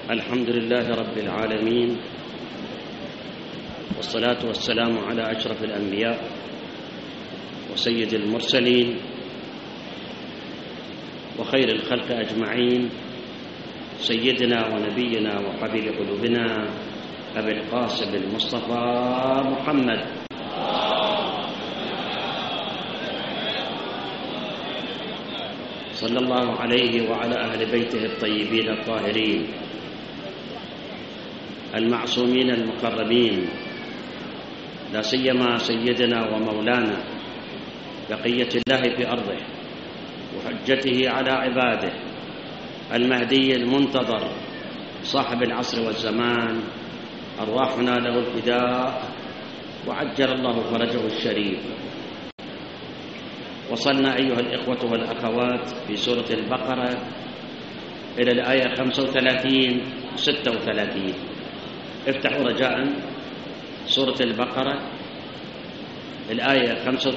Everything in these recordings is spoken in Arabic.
الحمد لله رب العالمين، والصلاة والسلام على أشرف الأنبياء وسيد المرسلين وخير الخلق أجمعين، سيدنا ونبينا وحبيب قلوبنا أبي القاسم المصطفى محمد صلى الله عليه وعلى أهل بيته الطيبين الطاهرين المعصومين المكرمين، لا سيما سيدنا ومولانا بقية الله في أرضه وحجته على عباده المهدي المنتظر صاحب العصر والزمان، أرواحنا له الفداء وعجل الله فرجه الشريف. وصلنا أيها الإخوة والأخوات في سورة البقرة إلى الآية 35-36. افتحوا رجاء سورة البقرة الآية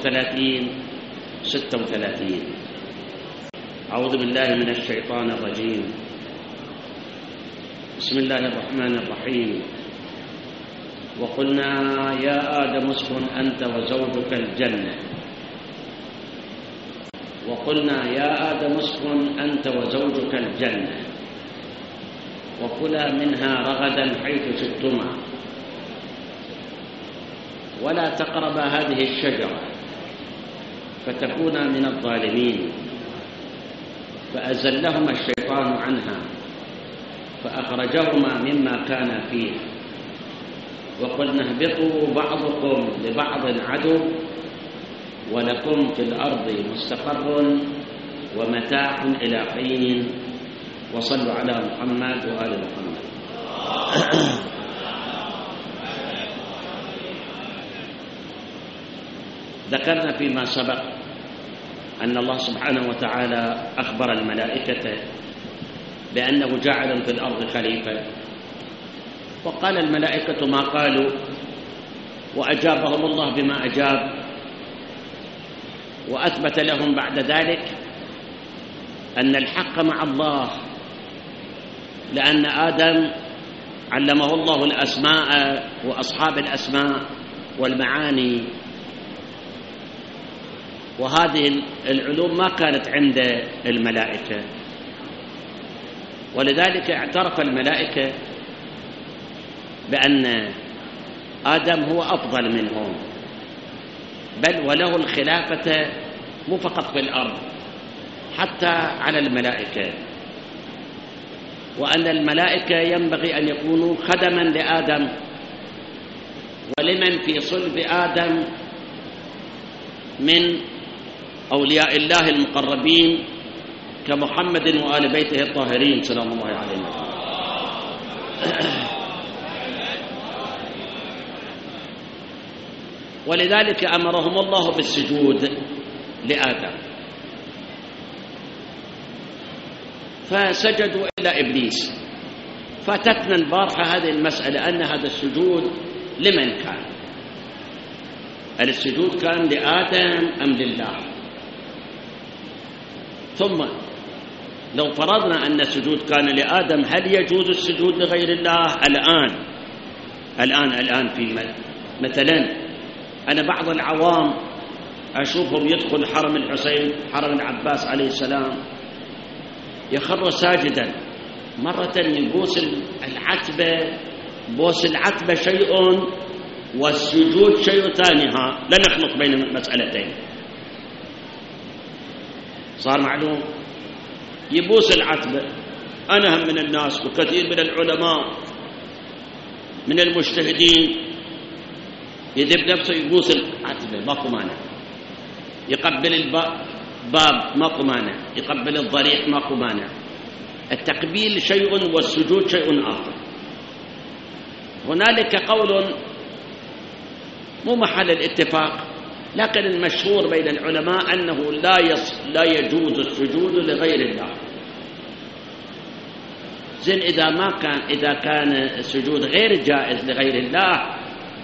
35-36. أعوذ بالله من الشيطان الرجيم. بسم الله الرحمن الرحيم. وقلنا يا آدم اسكن أنت وزوجك الجنة. وقلنا يا آدم اسكن أنت وزوجك الجنة وكلا منها رغدا حيث شئتما ولا تقربا هذه الشجرة فتكونا من الظالمين. فأزلهما الشيطان عنها فأخرجهما مما كانا فيه وقلنا اهبطوا بعضكم لبعض عدو ولكم في الأرض مستقر ومتاع إلى حين. وصلوا على محمد وآل محمد. ذكرنا فيما سبق أن الله سبحانه وتعالى أخبر الملائكة بأنه جاعل في الأرض خليفة، وقال الملائكة ما قالوا وأجابهم الله بما أجاب، وأثبت لهم بعد ذلك أن الحق مع الله، لأن آدم علمه الله الأسماء وأصحاب الأسماء والمعاني، وهذه العلوم ما كانت عند الملائكة، ولذلك اعترف الملائكة بأن آدم هو أفضل منهم، بل وله الخلافة مو فقط في الأرض حتى على الملائكة، وأن الملائكة ينبغي أن يكونوا خدما لآدم ولمن في صلب آدم من أولياء الله المقربين كمحمد وآل بيته الطاهرين سلام الله عليهم. ولذلك أمرهم الله بالسجود لآدم، فسجدوا إلا إبليس. فاتتنا البارحة هذه المسألة أن هذا السجود لمن كان؟ هل السجود كان لآدم أم لله؟ ثم لو فرضنا أن السجود كان لآدم، هل يجوز السجود لغير الله الآن في مثلا أنا بعض العوام أشوفهم يدخل حرم الحسين حرم العباس عليه السلام يخر ساجدا، مرة يبوس العتبة، بوس العتبة شيء والسجود شيء ثاني. لا نخلط بين المسألتين. صار معلوم يبوس العتبة. أنا هم من الناس وكثير من العلماء من المجتهدين يدب نفسه يبوس العتبة ماكو مانع، يقبل الباب ماكو مانع، يقبل الضريح ماكو مانع. التقبيل شيء والسجود شيء آخر. هنالك قول مو محل الاتفاق، لكن المشهور بين العلماء أنه لا يجوز السجود لغير الله. زين إذا كان السجود غير جائز لغير الله،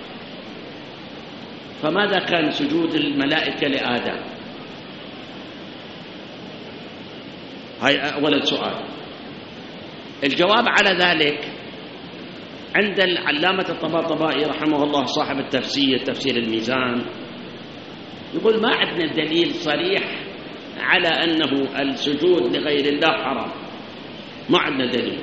فماذا كان سجود الملائكة لآدم؟ هاي أول سؤال. الجواب على ذلك عند العلامة الطباطبائي رحمه الله صاحب التفسير، تفسير الميزان، يقول ما عندنا دليل صريح على أنه السجود لغير الله حرام، ما عندنا دليل.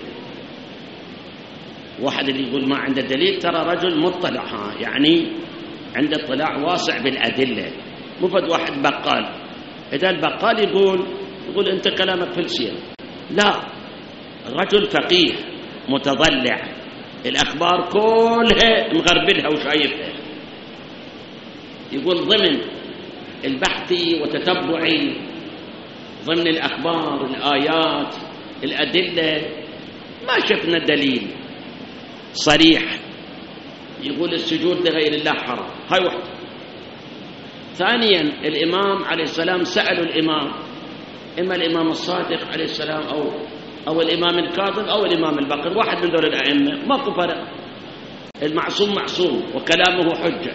واحد اللي يقول ما عنده دليل ترى رجل مطلع، يعني عنده اطلاع واسع بالأدلة، مو فد واحد بقال. إذا البقال يقول أنت كلامك فلسية، لا، الرجل فقيه متضلع، الأخبار كلها مغربلها وشايفها، يقول ضمن البحثي وتتبعي ضمن الأخبار الآيات الأدلة ما شفنا دليل صريح يقول السجود لغير الله حرام. هاي واحدة. ثانيا الإمام عليه السلام سألوا الإمام، إما الإمام الصادق عليه السلام أو الإمام الكاذب أو الإمام الباقر، واحد من دول الأئمة، ماكو فرق، المعصوم معصوم وكلامه حجة.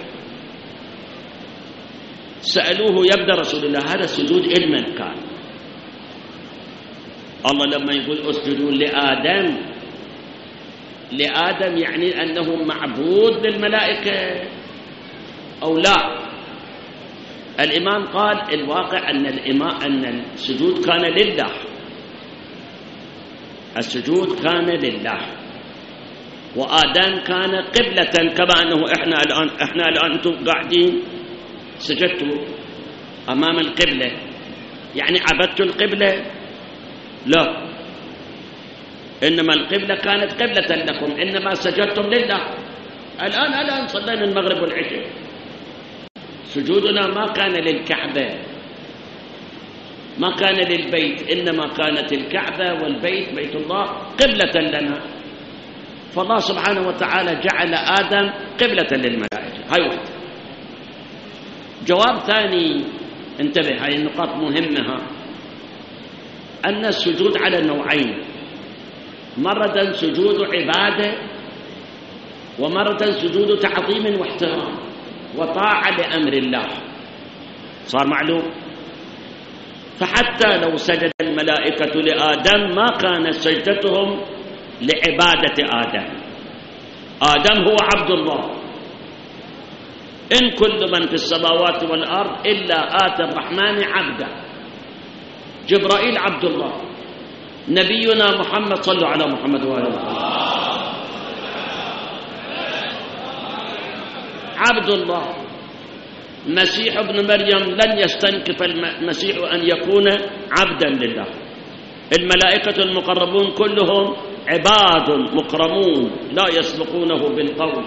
سألوه يبدأ رسول الله هذا السجود إلمن كان؟ الله لما يقول اسجدوا لآدم يعني أنه معبود للملائكة أو لا؟ الإمام قال الواقع أن السجود كان لله، السجود كان لله، وآدم كان قبلة كما أنه إحنا الآن أنتم قاعدين سجدتوا أمام القبلة، يعني عبدتوا القبلة؟ لا، إنما القبلة كانت قبلة لكم، إنما سجدتم لله. الآن صلينا المغرب والعشاء، سجودنا ما كان للكعبة، ما كان للبيت، إنما كانت الكعبة والبيت بيت الله قبلة لنا، فالله سبحانه وتعالى جعل آدم قبلة للملائكة. هاي واحدة. جواب ثاني، انتبه، هاي النقاط مهمة، أن السجود على نوعين، مرة سجود عبادة، ومرة سجود تعظيم واحترام وطاعة لأمر الله. صار معلوم؟ فحتى لو سجد الملائكة لآدم ما كانت سجدتهم لعبادة آدم هو عبد الله. إن كل من في السماوات والأرض إلا آتى الرحمن عبدا. جبرائيل عبد الله، نبينا محمد، صلوا على محمد وآله وسلم، عبد الله. مسيح ابن مريم لن يستنكف المسيح أن يكون عبدا لله. الملائكة المقربون كلهم عباد مكرمون لا يسبقونه بالقول.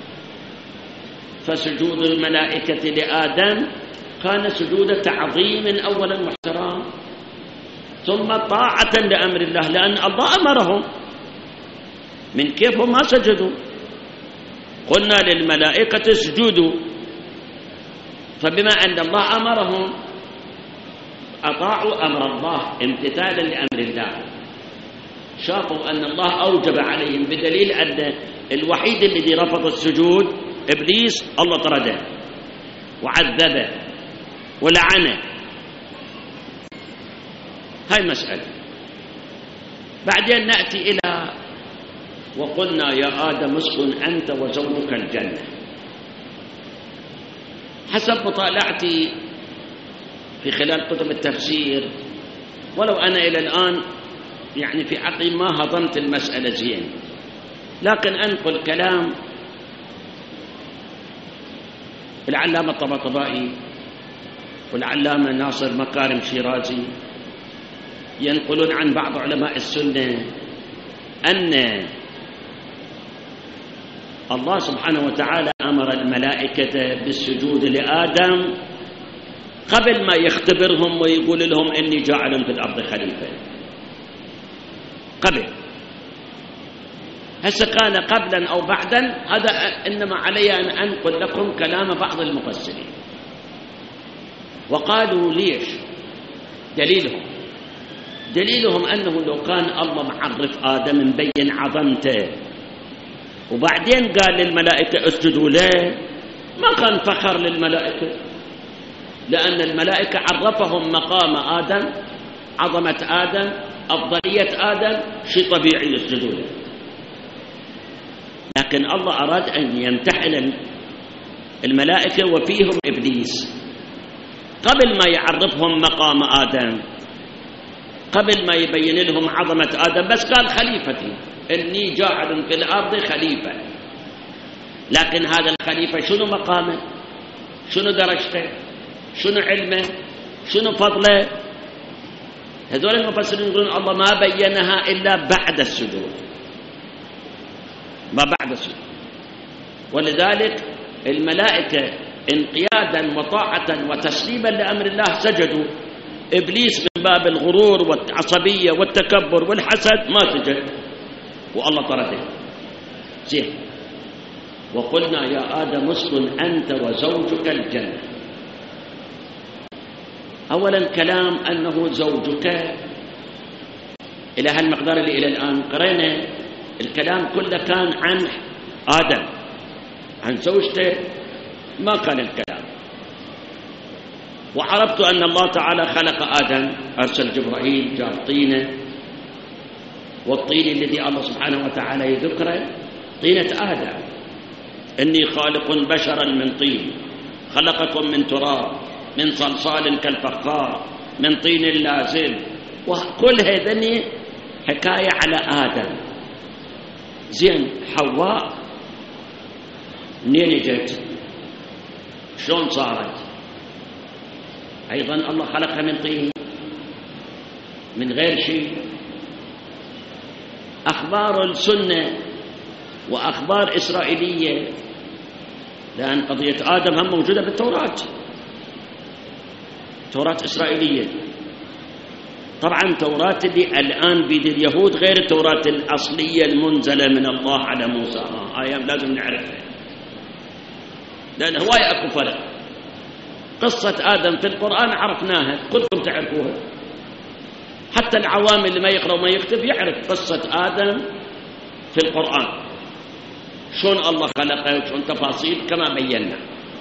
فسجود الملائكة لآدم كان سجود تعظيم أولا واحترام، ثم طاعة لأمر الله، لأن الله أمرهم، من كيف هم ما سجدوا؟ قلنا للملائكة اسجدوا، فبما أن الله أمرهم أطاعوا أمر الله امتثالا لأمر الله، شافوا أن الله أوجب عليهم، بدليل أن الوحيد الذي رفض السجود إبليس الله طرده وعذبه ولعنه. هاي مسألة. بعدين نأتي إلى وقلنا يا آدم اسكن أنت وزوجك الجنة. حسب مطالعتي في خلال كتب التفسير، ولو أنا إلى الآن يعني في عقلي ما هضمت المسألة زين، لكن أنقل كلام العلامة الطباطبائي والعلامة ناصر مكارم شيرازي، ينقلون عن بعض علماء السنة أن الله سبحانه وتعالى أمر الملائكة بالسجود لآدم قبل ما يختبرهم ويقول لهم إني جاعل في الأرض خليفة. قبل، هسه كان قبلا أو بعدا، هذا إنما علي أن أنقل لكم كلام بعض المفسرين. وقالوا ليش؟ دليلهم أنه لو كان الله معرف آدم مبين عظمته وبعدين قال للملائكة اسجدوا له، ما كان فخر للملائكة، لأن الملائكة عرفهم مقام آدم، عظمة آدم، أفضلية آدم شيء طبيعي يسجدوا له، لكن الله أراد أن يمتحن الملائكة وفيهم إبليس قبل ما يعرفهم مقام آدم، قبل ما يبين لهم عظمة آدم، بس قال خليفتي إني جاعل في الأرض خليفة. لكن هذا الخليفة شنو مقامه؟ شنو درجته؟ شنو علمه؟ شنو فضله؟ هذول المفسرين يقولون الله ما بينها إلا بعد السجود، ما بعد السجود. ولذلك الملائكة انقيادا وطاعة وتسليما لأمر الله سجدوا. إبليس من باب الغرور والعصبية والتكبر والحسد ما سجد، والله طرده. زين، وقلنا يا آدم اسكن أنت وزوجك الجنة. أولا كلام أنه زوجك إلى هالمقدار اللي إلى الآن قرينا، الكلام كله كان عن آدم، عن زوجته ما كان الكلام. وعرفت أن الله تعالى خلق آدم، أرسل جبرائيل جاب طينة، والطين الذي الله سبحانه وتعالى يذكره طينة آدم، إني خالق بشرا من طين خلقكم من تراب من صلصال كالفخار من طين لازب. وكل هذني حكاية على آدم. زين، حواء منين جت؟ شلون صارت؟ أيضا الله خلقها من طين من غير شيء. أخبار السنة وأخبار إسرائيلية، لأن قضية آدم هم موجودة بالتوراة، توراة إسرائيلية. طبعا توراة اللي الآن بيد اليهود غير التوراة الأصلية المنزلة من الله على موسى، أيام لازم نعرفها، لأن هواية أكو فرق. قصة آدم في القرآن عرفناها، كلكم تعرفوها، حتى العوام اللي ما يقرأ وما يكتب يعرف قصة آدم في القرآن، شون الله خلقه، شون تفاصيل كما بينا.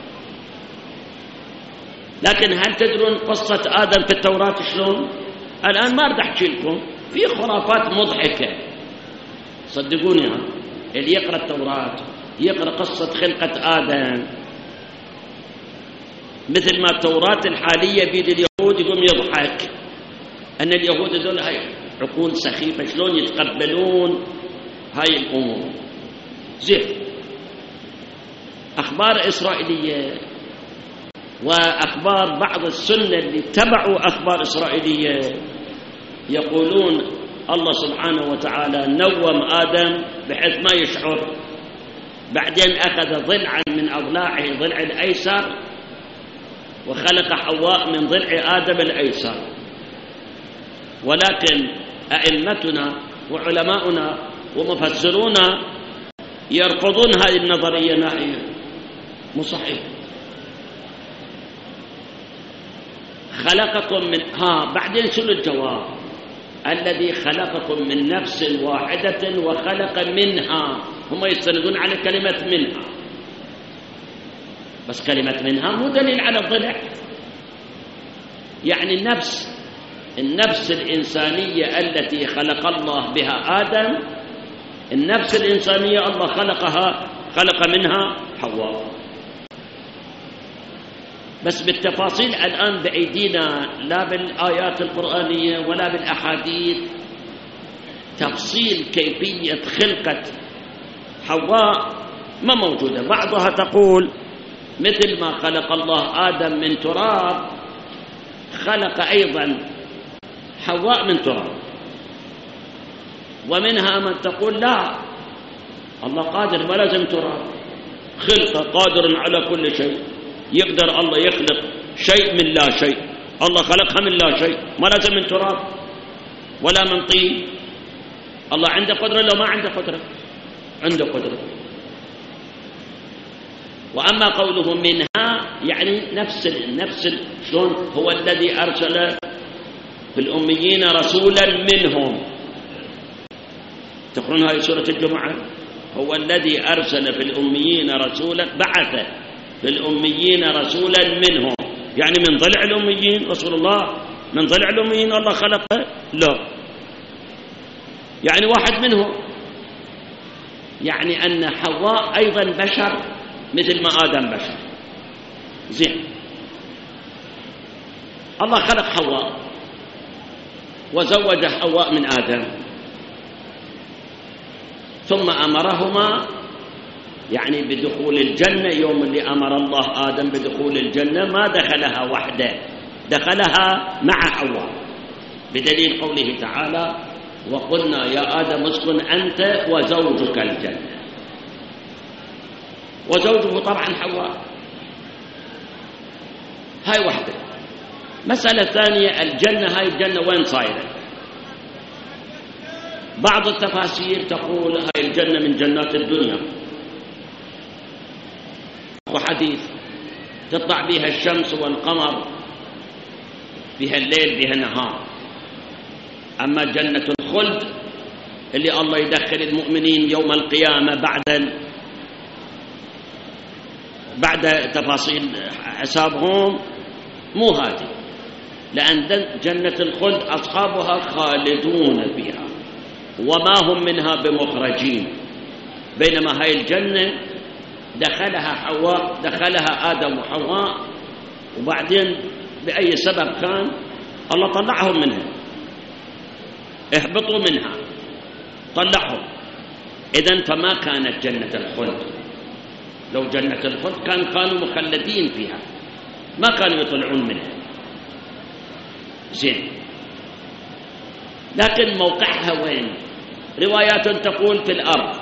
لكن هل تدرون قصة آدم في التوراة شلون؟ الآن ما أريد أحكي لكم، في خرافات مضحكة صدقوني. اللي يقرأ التوراة يقرأ قصة خلقة آدم، مثل ما التوراة الحالية بيد اليهود يقوم يضحك أن اليهود ذول هاي عقول سخيفة، شلون يتقبلون هاي الأمور. زين، أخبار إسرائيلية وأخبار بعض السنة اللي تبعوا أخبار إسرائيلية يقولون الله سبحانه وتعالى نوم آدم بحيث ما يشعر، بعدين أخذ ضلعا من أضلاعه ضلع الأيسر وخلق حواء من ضلع آدم الأيسر. ولكن أئمتنا وعلماؤنا ومفسرونا يرفضون هذه النظرية نهائيا، مو صحيح. خلقكم من بعدين شنو الجواب؟ الذي خلقكم من نفس واحدة وخلق منها. هم يستندون على كلمة منها، بس كلمة منها مو دليل على الضلع. يعني النفس الإنسانية التي خلق الله بها آدم، النفس الإنسانية الله خلق منها حواء. بس بالتفاصيل الآن بأيدينا، لا بالآيات القرآنية ولا بالأحاديث، تفصيل كيفية خلقة حواء ما موجودة. بعضها تقول مثل ما خلق الله آدم من تراب خلق أيضا حواء من تراب. ومنها من تقول لا، الله قادر ما لازم تراب، خلقه قادر على كل شيء، يقدر الله يخلق شيء من لا شيء، الله خلقها من لا شيء، ما لازم من تراب ولا من طين. الله عنده قدرة لو ما عنده قدرة؟ عنده قدرة. وأما قوله منها يعني نفس شلون هو الذي أرسل في الأميين رسولا منهم. تقرون هذه سورة الجمعة، هو الذي أرسل في الأميين رسولا، بعث في الأميين رسولا منهم، يعني من ضلع الأميين رسول الله، من ضلع الأميين الله خلقه؟ لا، يعني واحد منهم، يعني أن حواء أيضا بشر مثل ما آدم بشر. زين، الله خلق حواء وزوج حواء من آدم، ثم أمرهما يعني بدخول الجنة. يوم اللي أمر الله آدم بدخول الجنة ما دخلها وحده، دخلها مع حواء، بدليل قوله تعالى: وقلنا يا آدم اسكن أنت وزوجك الجنة. وزوجه طبعا حواء. هاي واحدة. مسألة ثانية، الجنة، هاي الجنة وين صايرة؟ بعض التفاسير تقول هاي الجنة من جنات الدنيا، وحديث تطلع بها الشمس والقمر، بها الليل بها النهار. أما جنة الخلد اللي الله يدخل المؤمنين يوم القيامة بعد تفاصيل حسابهم، مو هذه، لأن جنة الخلد أصحابها خالدون فيها وما هم منها بمخرجين. بينما هاي الجنة دخلها آدم وحواء، وبعدين بأي سبب كان الله طلعهم منها، اهبطوا منها، طلعهم. إذن فما كانت جنة الخلد. لو جنة الخلد كانوا مخلدين فيها، ما كانوا يطلعون منها. زين، لكن موقعها وين؟ روايات تقول في الأرض،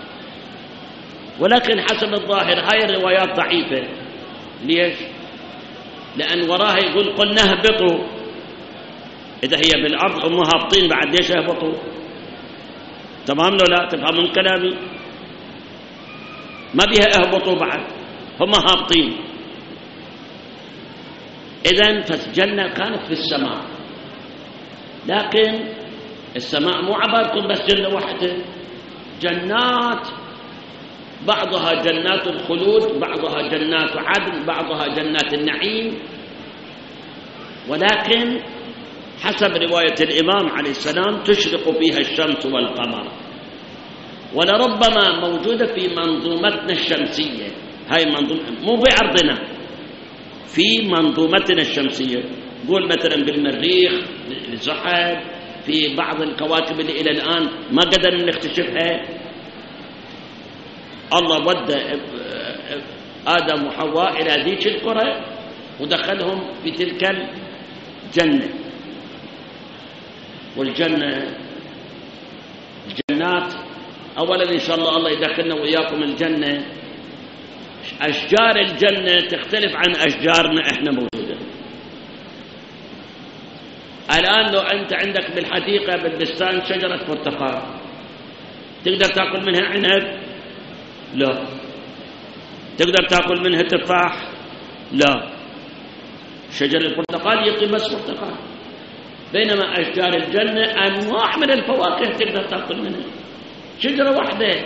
ولكن حسب الظاهر هاي الروايات ضعيفة. ليش؟ لأن وراها يقول قلنا اهبطوا. إذا هي بالأرض هم هابطين، بعد ليش اهبطوا؟ تمام لو لا تفهمون كلامي؟ ما بيها اهبطوا، بعد هم هابطين. إذن فالجنة كانت في السماء، لكن السماء مو عبارة بس جنة واحدة، جنات، بعضها جنات الخلود، بعضها جنات عدن، بعضها جنات النعيم. ولكن حسب رواية الإمام عليه السلام تشرق فيها الشمس والقمر، ولربما موجودة في منظومتنا الشمسية. هاي منظومة مو بأرضنا، في منظومتنا الشمسية. قول مثلا بالمريخ، بالزحل، في بعض الكواكب اللي إلى الآن ما قدرنا نكتشفها. الله ودى آدم وحواء إلى ذيك الكرة ودخلهم في تلك الجنة. والجنة، الجنات، أولا إن شاء الله يدخلنا وإياكم الجنة. أشجار الجنة تختلف عن أشجارنا إحنا موجودة. الآن لو أنت عندك بالحديقة بالبستان شجرة برتقال، تقدر تأكل منها عنب؟ لا. تقدر تأكل منها تفاح؟ لا. شجر البرتقال يعطي بس برتقال. بينما أشجار الجنة أنواع من الفواكه تقدر تأكل منها، شجرة واحدة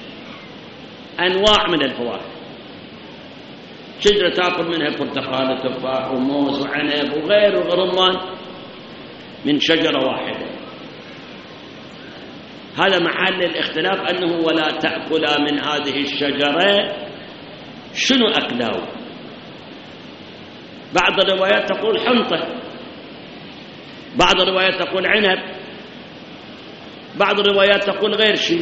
أنواع من الفواكه. شجرة تأكل منها برتقال وتفاح وموز وعنب وغيره ورمان من شجرة واحدة. هذا محل الاختلاف، أنه ولا تأكلا من هذه الشجرة. شنو أكلوا؟ بعض الروايات تقول حنطة، بعض الروايات تقول عنب، بعض الروايات تقول غير شيء.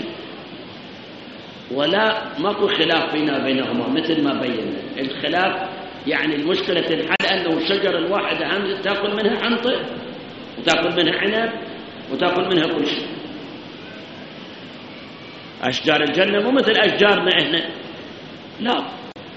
ولا ماكو خلاف فينا بينهما مثل ما بينا. الخلاف يعني المشكلة تنحل أنه الشجرة الواحدة هم تأكل منها حنطة وتأكل منها عنب وتأكل منها كل شيء. أشجار الجنة مو مثل أشجارنا إحنا، لا.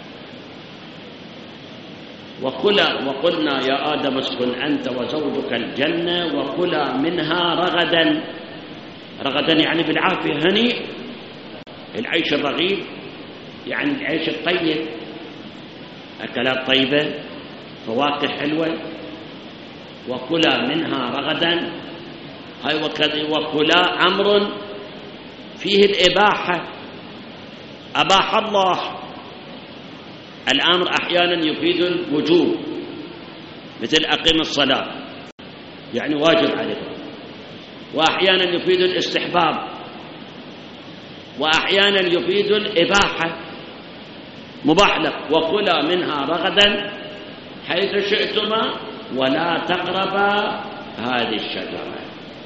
وقلنا يا آدم اسكن أنت وزوجك الجنة وكلا منها رغدا. رغدا يعني بالعافية، هنيء، العيش الرغيد يعني العيش الطيب، أكلات طيبة، فواكه حلوة. وكلا منها رغدا، هاي وكلا أمر فيه الإباحة، أباح الله. الأمر أحيانا يفيد الوجوب، مثل أقيم الصلاة يعني واجب عليكم. وأحيانا يفيد الاستحباب، وأحيانا يفيد الإباحة، مباح لك. وكلا منها رغدا حيث شئتما ولا تقربا هذه الشجرة.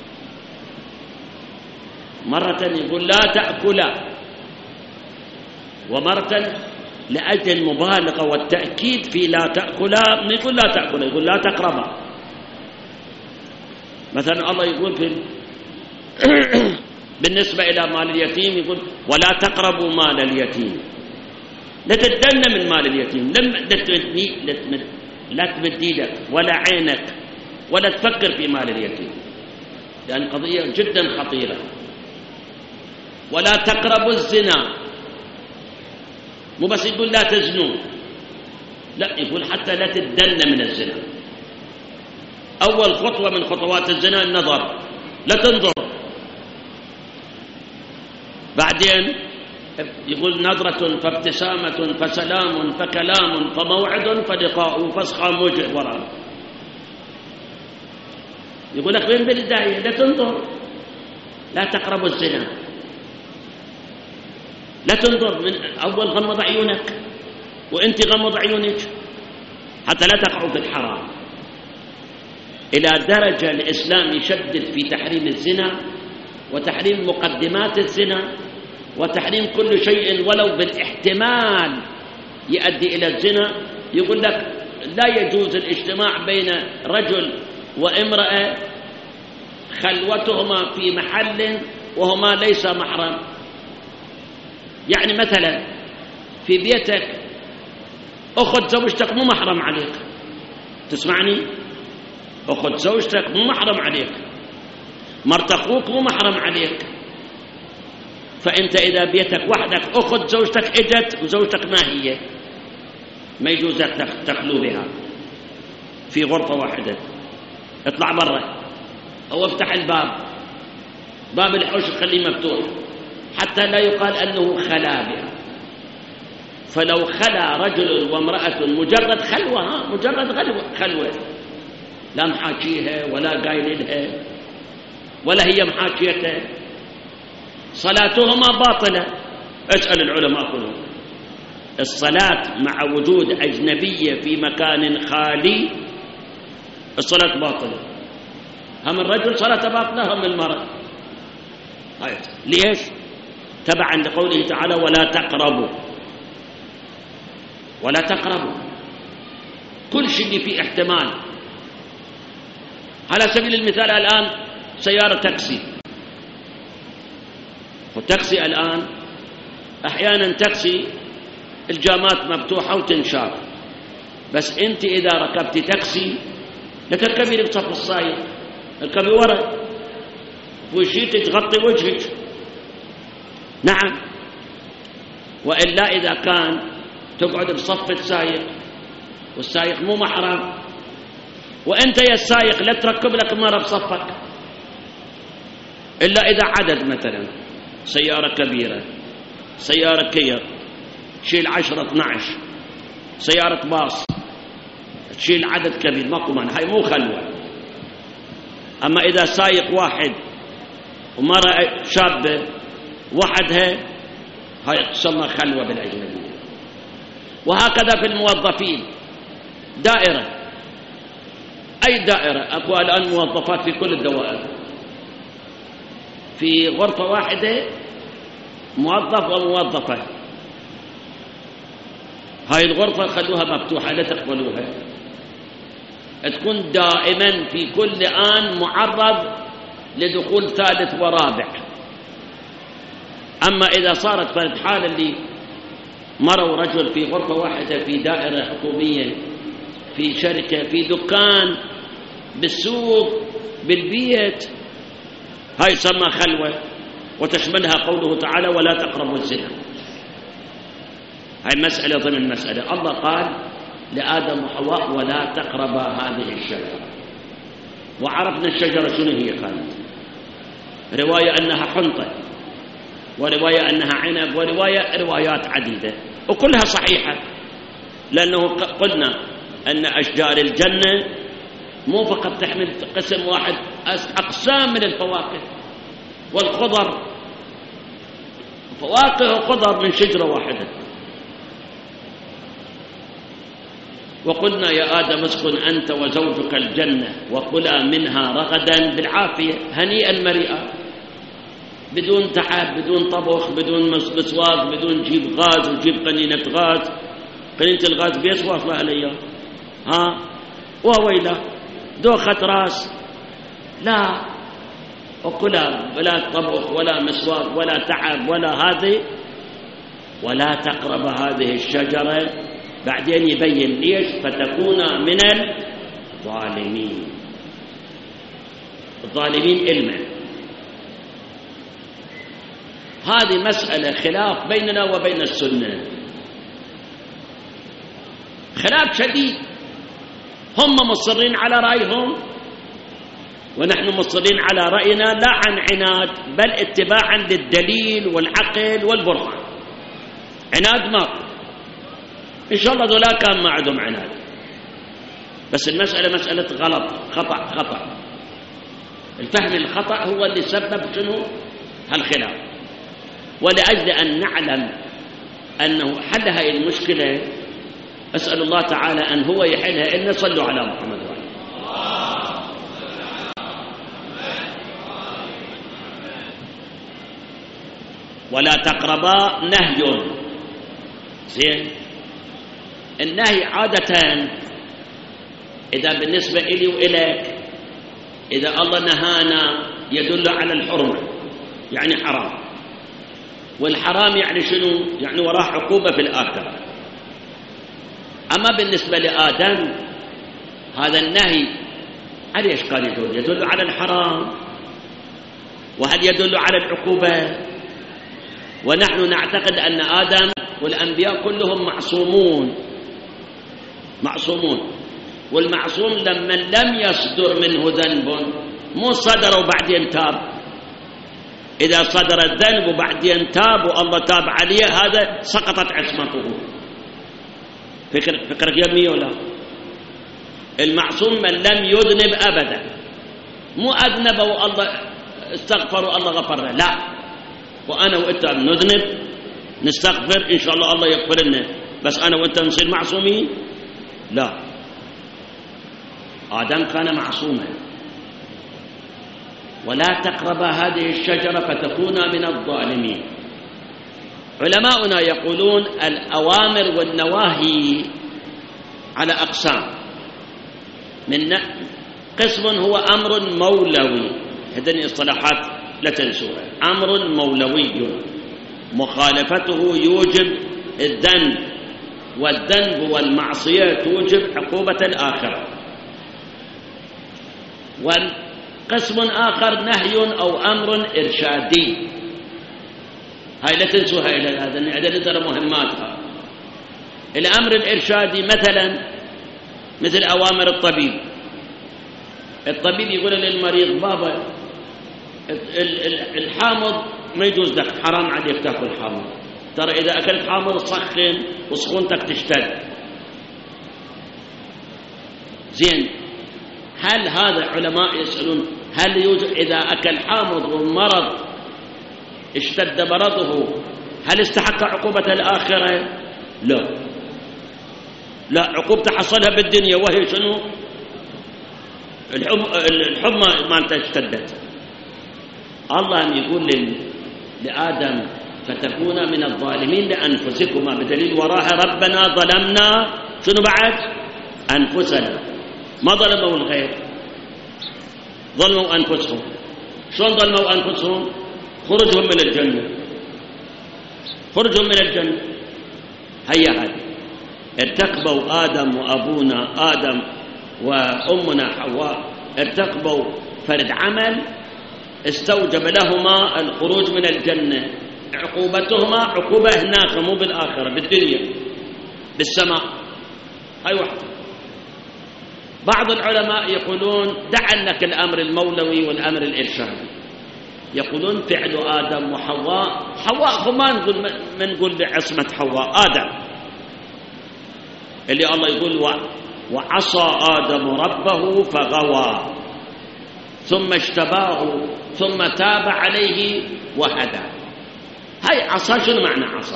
مرة يقول لا تأكلا، ومرة لأجل المبالغة والتأكيد في لا تأكلا يقول لا تأكلا، يقول لا تقربا. مثلا الله يقول في بالنسبة إلى مال اليتيم يقول ولا تقربوا مال اليتيم، لا تدن من مال اليتيم، لا تمد يدك ولا عينك ولا تفكر في مال اليتيم، لأن قضية جدا خطيرة. ولا تقربوا الزنا، مو بس يقول لا تزنوا، لا يقول حتى لا تدن من الزنا. أول خطوة من خطوات الزنا النظر، لا تنظر. بعدين يقول نظرة فابتسامة فسلام فكلام فموعد فلقاء فاسخام وجه وراء. يقول لك من بالبداية لا تنظر، لا تقربوا الزنا، لا تنظر. من أول غمض عيونك، وأنت غمض عيونك حتى لا تقعوا في الحرام. إلى درجة الإسلام يشدد في تحريم الزنا وتحريم مقدمات الزنا وتحريم كل شيء ولو بالاحتمال يؤدي إلى الزنا. يقول لك لا يجوز الاجتماع بين رجل وامرأة خلوتهما في محل وهما ليس محرم. يعني مثلا في بيتك أخذ زوجتك مو محرم عليك، تسمعني؟ أخذ زوجتك مو محرم عليك، مرت أخوك مو محرم عليك. فأنت إذا بيتك وحدك أخذ زوجتك إجت وزوجتك ما هي، ما يجوز تخلو بها في غرفة واحدة. اطلع برا أو افتح الباب، باب الحوش خليه مفتوح حتى لا يقال أنه خلا بها. فلو خلا رجل وامرأة مجرد خلوة، مجرد خلوة، لا محاكيها ولا قايل لها ولا هي محاكيته، صلاتهما باطلة. اسأل العلماء كلهم، الصلاة مع وجود أجنبية في مكان خالي الصلاة باطلة. هم الرجل صلاة باطلة هم المرأة. ليش؟ تبعا لقوله تعالى ولا تقربوا، ولا تقربوا كل شيء فيه احتمال. على سبيل المثال الآن سيارة تاكسي، والتاكسي الآن أحيانا تاكسي الجامات مفتوحة وتنشار، بس أنت إذا ركبت تاكسي لا تركبي بصف السائق، اركبي ورا وشيتك تغطي وجهك. نعم، وإلا إذا كان تقعد بصف السائق والسائق مو محرم، وأنت يا السائق لا تركب لك مرة بصفك، إلا إذا عدد مثلا سيارة كبيرة، سيارة كيا تشيل 10-12، سيارة باص تشيل عدد كبير، ماكو مانع، هاي مو خلوة. أما إذا سايق واحد ومرأة شابة وحدها هاي تسمى خلوة بالأجنبية. وهكذا في الموظفين، دائرة، أي دائرة، أكو الآن موظفات في كل الدوائر، في غرفة واحدة موظف وموظفة، هاي الغرفة خلوها مفتوحة لا تقبلوها، تكون دائما في كل آن معرض لدخول ثالث ورابع. أما إذا صارت في الحالة اللي مرة ورجل في غرفة واحدة في دائرة حكومية، في شركة، في دكان، بالسوق، بالبيت، هاي يسمى خلوة، وتشملها قوله تعالى ولا تقربوا الزنا. هاي مسألة ضمن مسألة. الله قال لآدم وحواء ولا تقربا هذه الشجرة، وعرفنا الشجرة شنو هي كانت، رواية أنها حنطة، ورواية أنها عنب، روايات عديدة وكلها صحيحة، لأنه قلنا أن أشجار الجنة مو فقط تحمل قسم واحد أقسام من الفواكه والخضر، فواكه وخضر من شجرة واحدة. وقلنا يا آدم اسكن أنت وزوجك الجنة وكلا منها رغدا بالعافية هنيئا مريئا، بدون تعب، بدون طبخ، بدون مسواق، بدون جيب غاز وجيب قنينة غاز. قنينة الغاز بيش واصلة عليها وويلة دوخة راس، لا، وكلا بلا طبخ ولا مسواق ولا تعب ولا هذه. ولا تقرب هذه الشجرة، بعدين يبين ليش، فتكون من الظالمين. الظالمين علما. هذه مسألة خلاف بيننا وبين السنة، خلاف شديد. هم مصرين على رأيهم ونحن مصرين على رأينا، لا عن عناد بل اتباعا للدليل والعقل والبرهان. عناد ما إن شاء الله ذولا كان ما عندهم عناد، بس المسألة مسألة غلط، خطأ. الفهم الخطأ هو اللي سبب شنو هالخلاف. ولأجل أن نعلم أنه حل هذه المشكلة أسأل الله تعالى أن هو يحلها إن صلوا على محمد وعلى ولا تقربا نهي. زين، النهي عادة إذا بالنسبة إلي وإليك، إذا الله نهانا يدل على الحرمة، يعني حرام. والحرام يعني شنو؟ يعني وراه عقوبة في الآخرة. أما بالنسبة لآدم هذا النهي على إيش كان يدل؟ يدل على الحرام. وهل يدل على العقوبة؟ ونحن نعتقد أن آدم والأنبياء كلهم معصومون. والمعصوم لمن لم يصدر منه ذنب، مو صدر وبعدين تاب. إذا صدر الذنب وبعدين تاب والله تاب عليه، هذا سقطت عصمته. فكرك يمي ولا؟ المعصوم من لم يذنب أبدا، مو أذنب والله استغفر والله غفر له، لا. وأنا وأنت نذنب نستغفر إن شاء الله يغفر لنا، بس أنا وأنت نصير معصومين؟ لا. آدم كان معصوما. ولا تقربا هذه الشجرة فتكونا من الظالمين. علماؤنا يقولون الأوامر والنواهي على أقسام. من قسم هو أمر مولوي، هذه الاصطلاحات لا تنسوها. أمر مولوي مخالفته يوجب الذنب، والذنب والمعصية توجب عقوبة الآخرة. وقسم آخر نهي أو أمر إرشادي، هاي لا تنسوها إلى هذا نظر مهماتها. الأمر الإرشادي مثل أوامر الطبيب. الطبيب يقول للمريض بابا الحامض ما يجوز لك، حرام عليك تأكل حامض، ترى إذا أكلت حامض تسخن وسخونتك تشتد. زين، هل هذا علماء يسألون هل يوجد إذا أكل حامض والمرض اشتد مرضه هل استحق عقوبة الآخرة؟ لا، عقوبته حصلها بالدنيا، وهي شنو؟ الحمى مالته اشتدت. الله يقول لآدم فتكون من الظالمين لأنفسكما، بدليل وراها ربنا ظلمنا شنو بعد؟ أنفسنا. ما ظلموا الغير، ظلموا أنفسهم. شلون ظلموا أنفسهم؟ خرجهم من الجنة. هيا هذه ارتكبوا آدم وأبونا آدم وأمنا حواء، ارتكبوا فرد عمل استوجب لهما الخروج من الجنة. عقوبتهما عقوبة هناك، مو بالآخرة، بالدنيا بالسماء. هاي واحدة. بعض العلماء يقولون دع لك الأمر المولوي والأمر الإرشادي. يقولون فعل آدم وحواء ما نقول بعصمة حواء، آدم اللي الله يقول وعصى آدم ربه فغوى. ثم اجتباه ثم تاب عليه وهدى. هاي عصا. شنو معنى عصا؟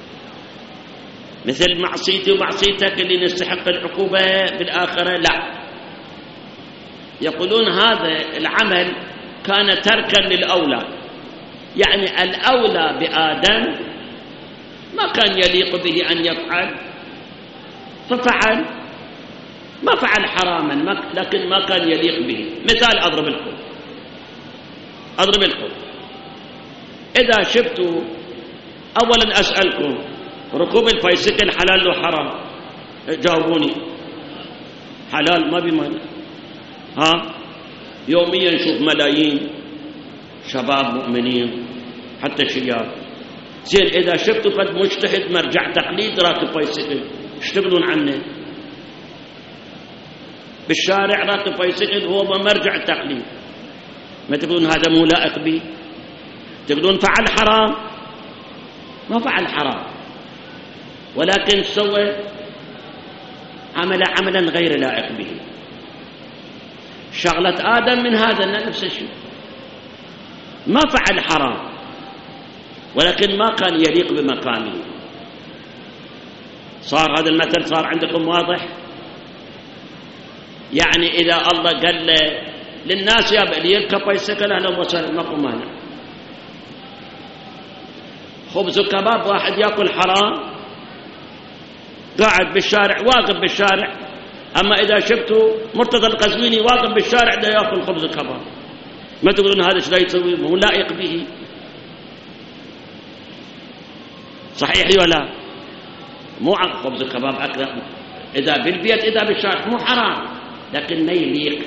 مثل معصيتي ومعصيتك اللي نستحق العقوبة بالآخرة؟ لا، يقولون هذا العمل كان تركا للأولى، يعني الأولى بآدم ما كان يليق به أن يفعل ففعل، ما فعل حراما لكن ما كان يليق به. مثال أضرب لكم إذا شفتوا، أولا أسألكم، ركوب البايسكل حلال وحرام؟ جاوبوني. حلال ما بمعنى. يوميا نشوف ملايين شباب مؤمنين حتى شياب. زين إذا شفتوا قد مجتهد مرجع تقليد راكب بايسكل، ايش تقولون عنه؟ بالشارع راكب بايسكل هو مرجع تقليد، ما تقولون هذا مو لائق به؟ تقولون فعل حرام؟ ما فعل حرام، ولكن سوى عملا غير لائق به. شغلة آدم من هذا نفس الشيء، ما فعل حرام ولكن ما كان يليق بمقامه. صار هذا المثل صار عندكم واضح؟ يعني إذا الله قال للناس يا اللي يركب بايسكل أهلا وسهلا ماكو مانع، خبز وكباب واحد يأكل حرام قاعد بالشارع واقف بالشارع، أما إذا شفتوا مرتضى القزويني واقف بالشارع ده يأكل خبز وكباب، ما تقولون هذا ايش لا يسوي؟ مو لائق به. صحيح ولا مو؟ خبز الكباب أكله إذا بالبيت إذا بالشارع مو حرام لكن ما يليق.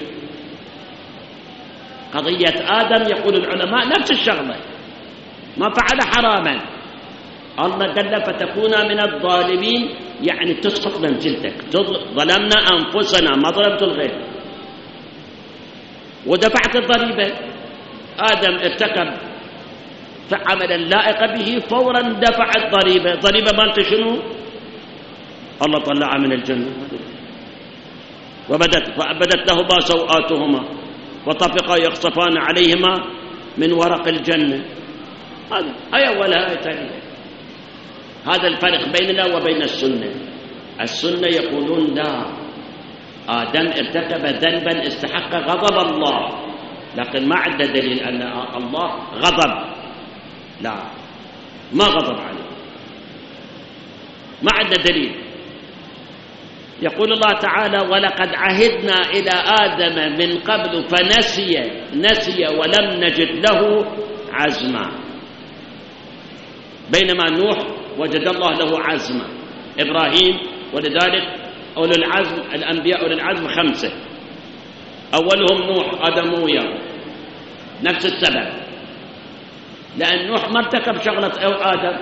قضية آدم يقول العلماء نفس الشغلة، ما فعل حراما، الله قال فتكون من الظالمين، يعني تسقط منزلتك. ظلمنا أنفسنا، ما ظلمت الغير، ودفعت الضريبة. آدم ارتكب فعملا لائق به فورا دفع الضريبة. ضريبة مالته شنو؟ الله طلعها من الجنة فبدت لهما سوآتهما وطفقا يخصفان عليهما من ورق الجنة. هذا آية ولا آية ثانية. هذا الفرق بيننا وبين السنة. السنة يقولون لا، آدم ارتكب ذنبا استحق غضب الله، لكن ما عنده دليل أن الله غضب، لا ما غضب عليه، ما عنده دليل. يقول الله تعالى ولقد عهدنا إلى آدم من قبل فنسي ولم نجد له عزما. بينما نوح وجد الله له عزما، إبراهيم، ولذلك أولو العزم الأنبياء أولو العزم 5، أولهم نوح آدم وياه، نفس السبب، لأن نوح ما ارتكب شغلة آدم.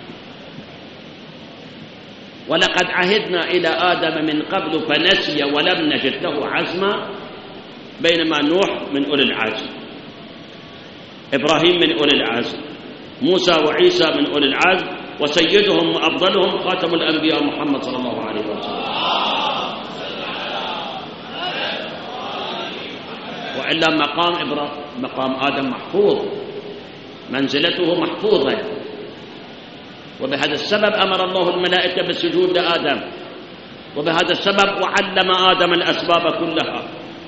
ولقد عهدنا إلى آدم من قبل فنسي ولم نجد له عزما، بينما نوح من أولي العزم، إبراهيم من أولي العزم، موسى وعيسى من أولي العزم، وسيدهم وأفضلهم خاتم الأنبياء محمد صلى الله عليه وسلم. وإلا مقام آدم محفوظ، منزلته محفوظة، وبهذا السبب أمر الله الملائكة بالسجود لآدم، وبهذا السبب وعلم آدم الأسباب كلها،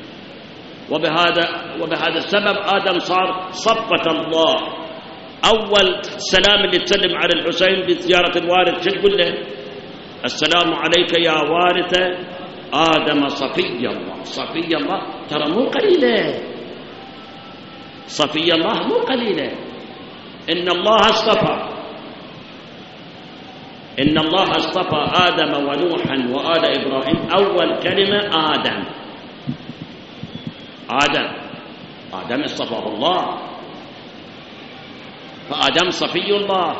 وبهذا السبب آدم صار صفة الله. أول سلام اللي تسلم على الحسين بزيارة الوارث شو تقول له؟ السلام عليك يا وارث آدم صفي الله. صفي الله ترى مو قليلة، صفي الله مو قليلة. إن الله اصطفى آدم ونوحا وآل إبراهيم. أول كلمة آدم اصطفاه الله، فآدم صفي الله،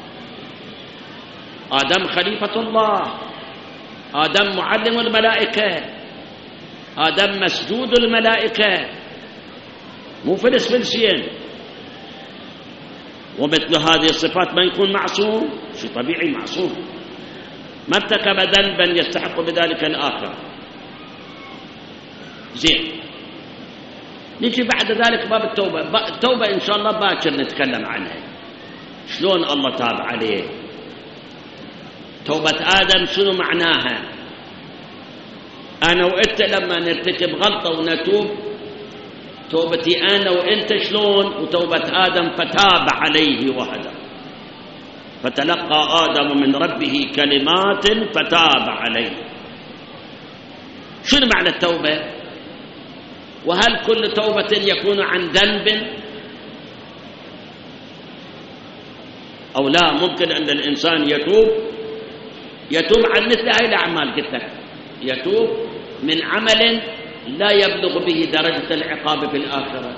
آدم خليفة الله، آدم معلم الملائكة، آدم مسجود الملائكة، مو فلسفلسين. ومثل هذه الصفات ما يكون معصوم، شيء طبيعي معصوم، ما ارتكب ذنبا يستحق بذلك الآخر. زين، نجي بعد ذلك باب التوبة. التوبة إن شاء الله باكر نتكلم عنها، شلون الله تاب عليه. توبة آدم شنو معناها؟ أنا وإنت لما نرتكب غلطة ونتوب، توبتي أنا وإنت شلون؟ وتوبة آدم فتاب عليه وهدى. فتلقى آدم من ربه كلمات فتاب عليه. شنو معنى التوبة؟ وهل كل توبة يكون عن ذنب أو لا؟ ممكن أن الإنسان يتوب عن مثل هذه الأعمال. قلت لك يتوب من عمل لا يبلغ به درجة العقاب في الآخرة.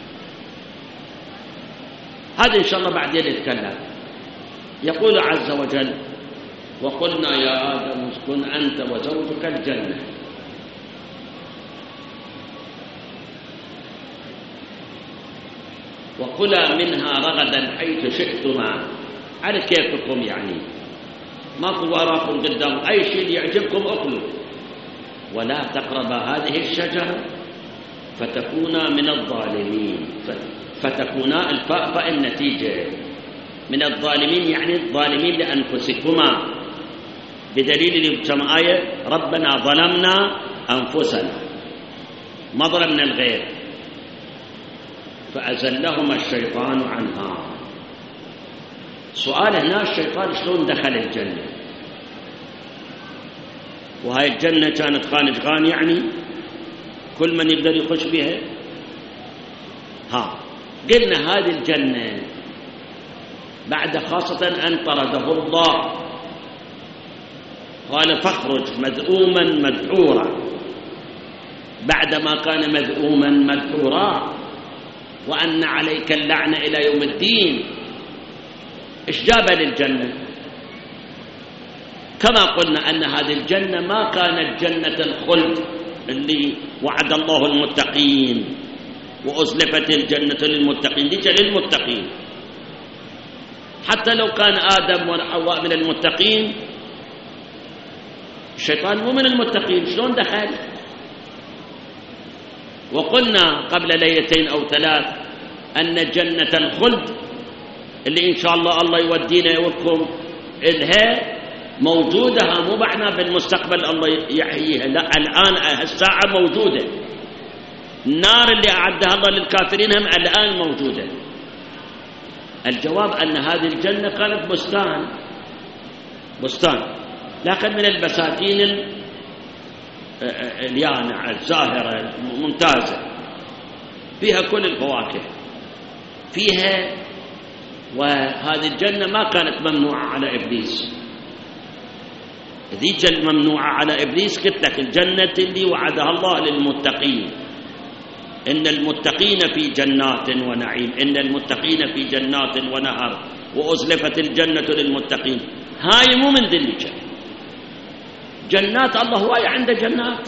هذا إن شاء الله بعدين نتكلم. يقول عز وجل: وقلنا يا آدم اسكن أنت وزوجك الجنة وكلا منها رغدا حيث شئتما، على كيفكم، يعني ماكو وراكم قدام، أي شيء يعجبكم أكلوا، ولا تقربا هذه الشجرة فتكونا من الظالمين. فتكونا الفاء النتيجة من الظالمين، يعني الظالمين لأنفسكما، بدليل كما آية: ربنا ظلمنا أنفسنا، ما ظلمنا الغير، فأزلهما الشيطان عنها. سؤال هنا: الشيطان شلون دخل الجنة؟ وهاي الجنة كانت خانجغان، يعني كل من يقدر يخش بها. قلنا هذه الجنة بعد خاصة أن طرده الله، قال: فاخرج مذءوما مدحورا، بعدما كان مذءوما مدحورا، وأن عليك اللعنة إلى يوم الدين. إيش جاب للجنة؟ كما قلنا أن هذه الجنة ما كانت جنة الخلد اللي وعد الله المتقين، وأزلفت الجنة للمتقين، دي للمتقين. حتى لو كان آدم وحواء من المتقين، الشيطان مو من المتقين، شلون دخل؟ وقلنا قبل ليلتين أو ثلاث أن جنة الخلد اللي إن شاء الله يودينا وياكم إلها موجودة، مو بعنا بالمستقبل الله يحييها، لا، الآن الساعة موجودة. النار اللي أعدها الله للكافرين هم الآن موجودة. الجواب أن هذه الجنة كانت بستان، لكن من البساتين اليانعة الزاهرة ممتازة، فيها كل الفواكه فيها. وهذه الجنة ما كانت ممنوعة على إبليس. ذيك الممنوعة على إبليس قلت لك الجنة اللي وعدها الله للمتقين، إن المتقين في جنات ونعيم، إن المتقين في جنات ونهر، وأزلفت الجنة للمتقين. هاي مو من ذلك جنات الله، هو عنده جنات.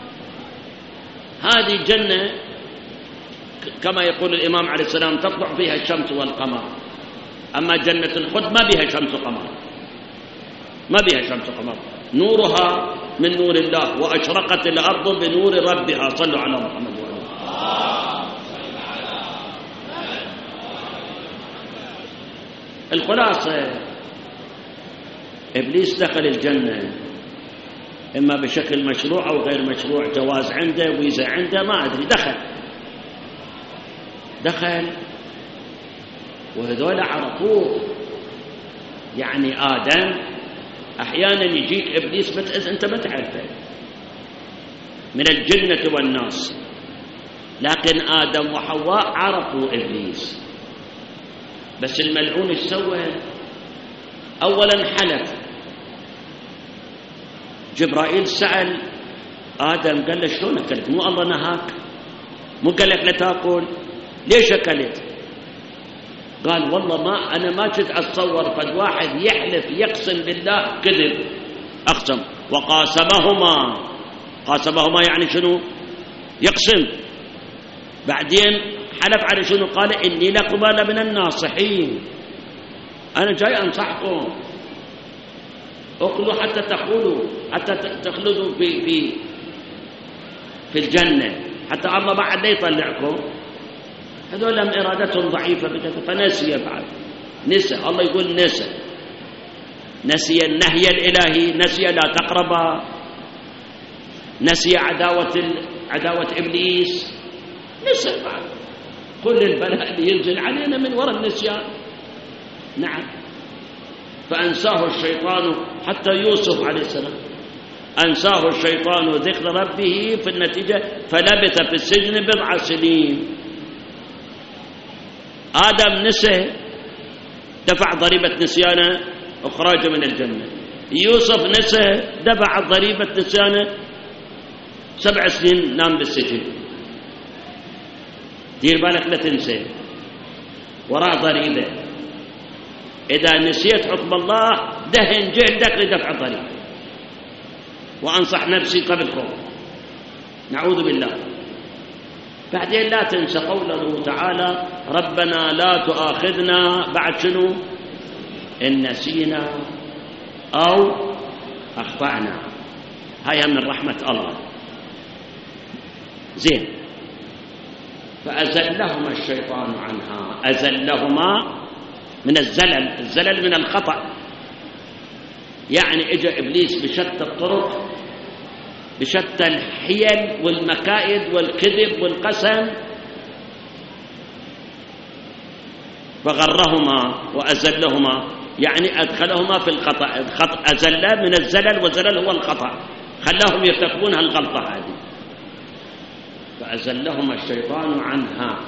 هذه الجنة كما يقول الإمام عليه السلام تطلع فيها الشمس والقمر. أما جنة الخلد ما بها شمس وقمر، ما بها شمس وقمر، نورها من نور الله، وأشرقت الأرض بنور ربها. صلوا على محمد وآله. الخلاصة إبليس دخل الجنة إما بشكل مشروع أو غير مشروع، جواز عنده، فيزا عنده، ما أدري، دخل وهذول عرفوه. يعني آدم أحيانا يجيك إبليس أنت ما تعرفه من الجنة والناس، لكن آدم وحواء عرفوا إبليس. بس الملعون ايش سوى؟ أولا حلف. جبرائيل سأل آدم قال له شلون أكلت؟ مو الله نهاك؟ مو قال لك لا تأكل؟ ليش أكلت؟ قال والله أنا ما كنت أتصور فد واحد يحلف يقسم بالله كذب. أقسم قاسمهما يعني شنو؟ يقسم. بعدين حلف على شنو؟ قال إني لكما لمن الناصحين، أنا جاي أنصحكم أكلوا حتى تخلدوا في الجنة. حتى الله بعد لا يطلعكم. هذول إرادتهم ضعيفة فنسي بعد، نسى. الله يقول نسي النهي الإلهي، نسي لا تقربا، نسي عداوة إبليس، نسى بعد كل البلاء اللي ينزل علينا من وراء النسيان. نعم. فأنساه الشيطان، حتى يوسف عليه السلام أنساه الشيطان ذكر ربه، في النتيجة فلبث في السجن 7 سنين. آدم نسي، دفع ضريبة نسيانه، أخراجه من الجنة. يوسف نسي، دفع ضريبة نسيانه، 7 سنين نام بالسجن. دير بالك لا تنسى، وراء ضريبة. إذا نسيت حكم الله دهن جهدك لدفع الضريبة. وأنصح نفسي قبلكم، نعوذ بالله. بعدين لا تنسى قوله تعالى: ربنا لا تؤاخذنا بعد شنو؟ إن نسينا أو أخطأنا. هاي من رحمة الله. زين. فأزلهما الشيطان عنها، أزلهما من الزلل من الخطأ. يعني اجى إبليس بشتى الطرق، بشتى الحيل والمكائد والكذب والقسم، فغرهما وأزلهما، يعني أدخلهما في الخطأ. أزل من الزلل، والزلل هو الخطأ، خلاهم يرتكبون هالغلطة هذه. فأزلهما الشيطان عنها.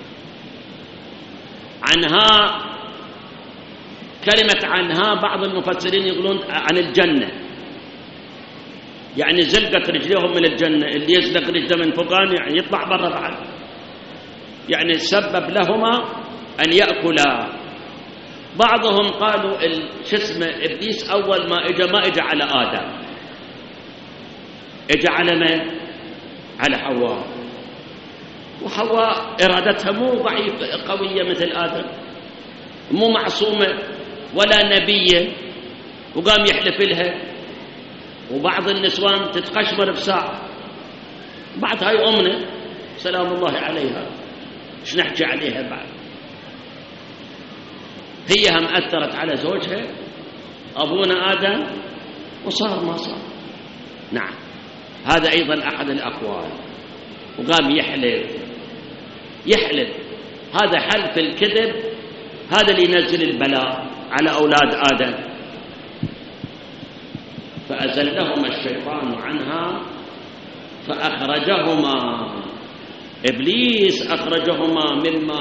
كلمة عنها بعض المفسرين يقولون عن الجنة، يعني زلقت رجليهم من الجنة. اللي يزلق رجله من فوقان يعني يطلع برا بعد، يعني سبب لهما أن يأكلا. بعضهم قالوا إبليس أول ما إجا على آدم، إجا على من؟ على حواء. وحواء إرادتها مو ضعيفة قوية مثل آدم، مو معصومة ولا نبية، وقام يحلف لها. وبعض النسوان تتقشمر بساعة. بعد هاي أمنا سلام الله عليها، ايش نحكي عليها بعد؟ هي هم أثرت على زوجها أبونا آدم وصار ما صار. نعم. هذا أيضا أحد الأقوال. وقام يحلف. هذا حلف الكذب، هذا اللي ينزل البلاء على أولاد آدم. فأزلهما الشيطان عنها فأخرجهما، إبليس أخرجهما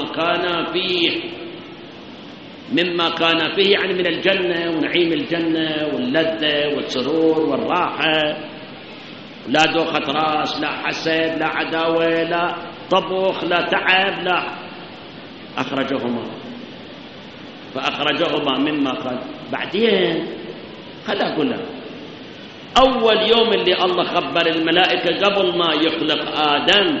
مما كان فيه، يعني من الجنة ونعيم الجنة واللذة والسرور والراحة. لا دوخة راس، لا حسد، لا عداوة، لا طبخ، لا تعب، لا. فأخرجهما مما كان. بعدين خلينا أقول لك، أول يوم اللي الله خبر الملائكة قبل ما يخلق آدم،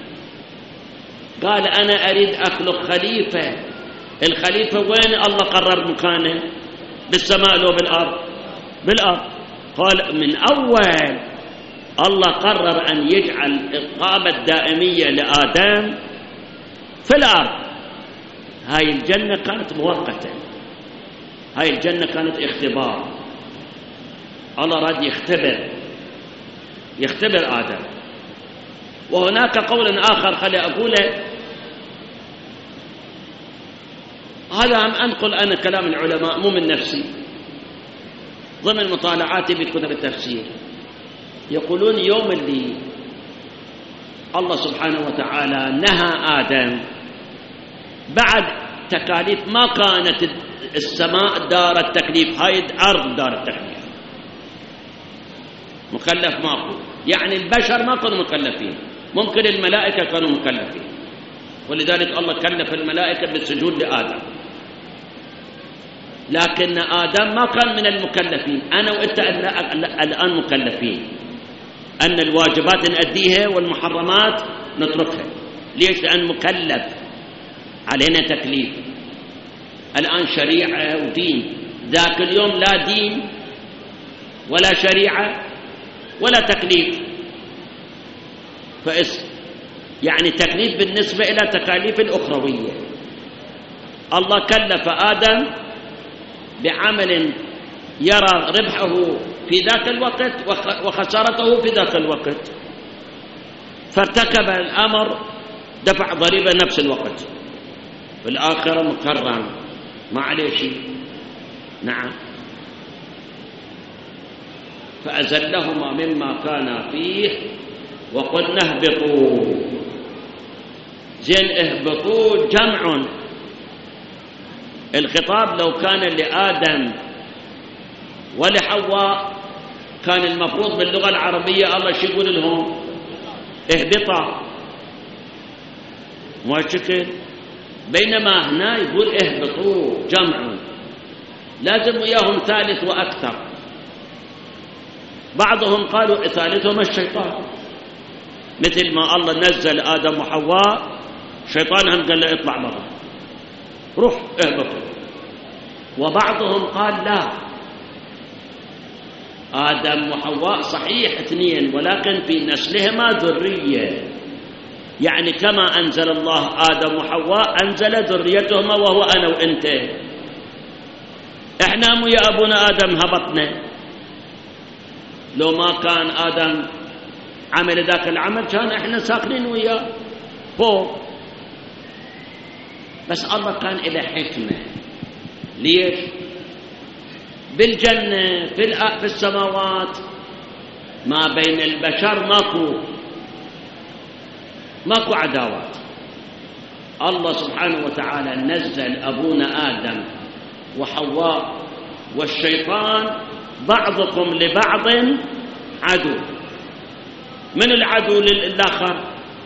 قال أنا أريد أخلق خليفة. الخليفة وين الله قرر مكانه؟ بالسماء لو بالأرض؟ بالأرض. قال من أول الله قرر أن يجعل الإقامة الدائمية لآدم في الأرض. هاي الجنة كانت مؤقتة، هاي الجنة كانت اختبار. الله راد يختبر آدم. وهناك قول آخر خلي أقوله، هذا هم أنقل أنا كلام العلماء مو من نفسي، ضمن مطالعاتي بكتب التفسير. يقولون يوم اللي الله سبحانه وتعالى نهى آدم بعد تكاليف، ما كانت السماء دار التكليف، هاي الأرض دار التكليف. مكلف ماكو، يعني البشر ما كانوا مكلفين، ممكن الملائكة كانوا مكلفين، ولذلك الله كلف الملائكة بالسجود لآدم. لكن آدم ما كان من المكلفين. أنا وإنت الآن مكلفين أن الواجبات نأديها والمحرمات نتركها. ليش؟ لأن مكلف، علينا تكليف. الآن شريعة ودين، ذاك اليوم لا دين ولا شريعة ولا تكليف. يعني تكليف بالنسبة إلى تكاليف الأخروية. الله كلف آدم بعمل يرى ربحه في ذاك الوقت وخسارته في ذاك الوقت، فارتكب الأمر دفع ضريبة نفس الوقت، في الآخرة مكرم ما عليه شيء. نعم. فأزلهما مما كان فيه وقلنا اهبطوا. زين اهبطوا جمع. الخطاب لو كان لآدم ولحواء كان المفروض باللغة العربية الله شو يقول لهم؟ اهبطا، مو هالشكل. بينما هنا يقول اهبطوا جمع، لازم وياهم ثالث وأكثر. بعضهم قالوا ثالثهم الشيطان، مثل ما الله نزل آدم وحواء، شيطان هم قال له اطلع برا روح اهبطوا. وبعضهم قال لا، آدم وحواء صحيح اثنين ولكن في نسلهما ذرية، يعني كما أنزل الله آدم وحواء أنزل ذريتهما وهو أنا وأنت. إحنا ويا أبونا آدم هبطنا، لو ما كان آدم عمل ذاك العمل كان إحنا ساكنين وياه فوق. بس الله كان إلى حكمة. ليش؟ بالجنة في السماوات ما بين البشر ماكو عداوات. الله سبحانه وتعالى نزل أبونا آدم وحواء والشيطان بعضكم لبعض عدو. من العدو للآخر؟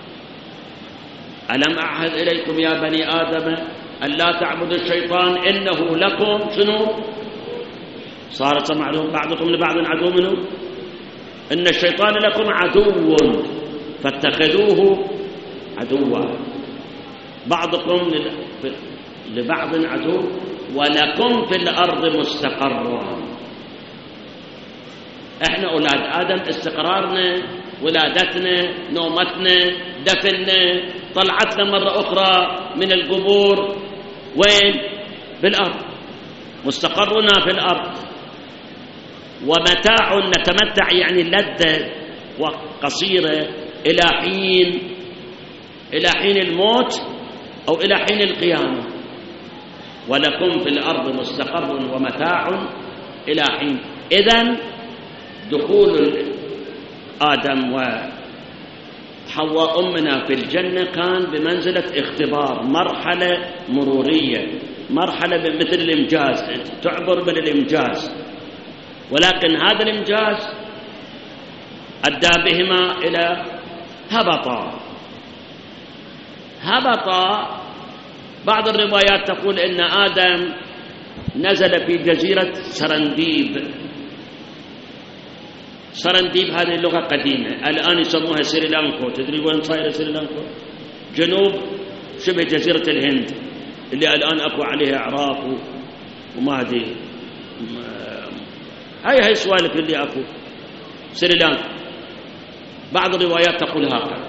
ألم أعهد إليكم يا بني آدم أن لا تعبدوا الشيطان إنه لكم شنو؟ صارت معلوم بعضكم لبعض عدو منه. إن الشيطان لكم عدو فاتخذوه عدوا. بعضكم لبعض عدو ولكم في الأرض مستقر. احنا أولاد آدم استقرارنا ولادتنا نومتنا دفننا طلعتنا مرة أخرى من القبور وين؟ بالأرض. مستقرنا في الأرض. ومتاع نتمتع يعني لذة وقصيرة إلى حين الموت أو إلى حين القيامة. ولكم في الأرض مستقر ومتاع إلى حين. إذن دخول آدم وحواء أمنا في الجنة كان بمنزلة اختبار، مرحلة مرورية، مرحلة مثل الإمجاز، تعبر من الإمجاز. ولكن هذا الإمجاز أدى بهما إلى هبطا. بعض الروايات تقول إن آدم نزل في جزيرة سرنديب هذه اللغة قديمة، الآن يسموها سريلانكا. تدري وين صايرة سريلانكا؟ جنوب شبه جزيرة الهند اللي الآن أكو عليها عراق وما أدري، هاي سوالف اللي أكو سريلانكا. بعض الروايات تقول هكذا.